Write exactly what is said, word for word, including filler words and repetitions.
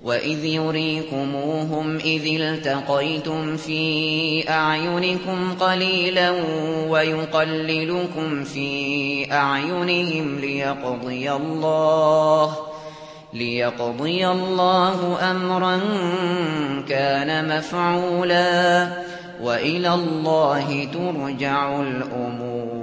وَإِذْ يُرِيكُمُوهُمْ إِذِ الْتَقَيْتُمْ فِي أَعْيُنِكُمْ قَلِيلًا وَيُقَلِّلُكُمْ فِي أَعْيُنِهِمْ لِيَقْضِيَ اللَّهُ لِيَقْضِيَ اللَّهُ أَمْرًا كَانَ مَفْعُولًا ۗ وَإِلَى اللَّهِ تُرْجَعُ الْأُمُورُ.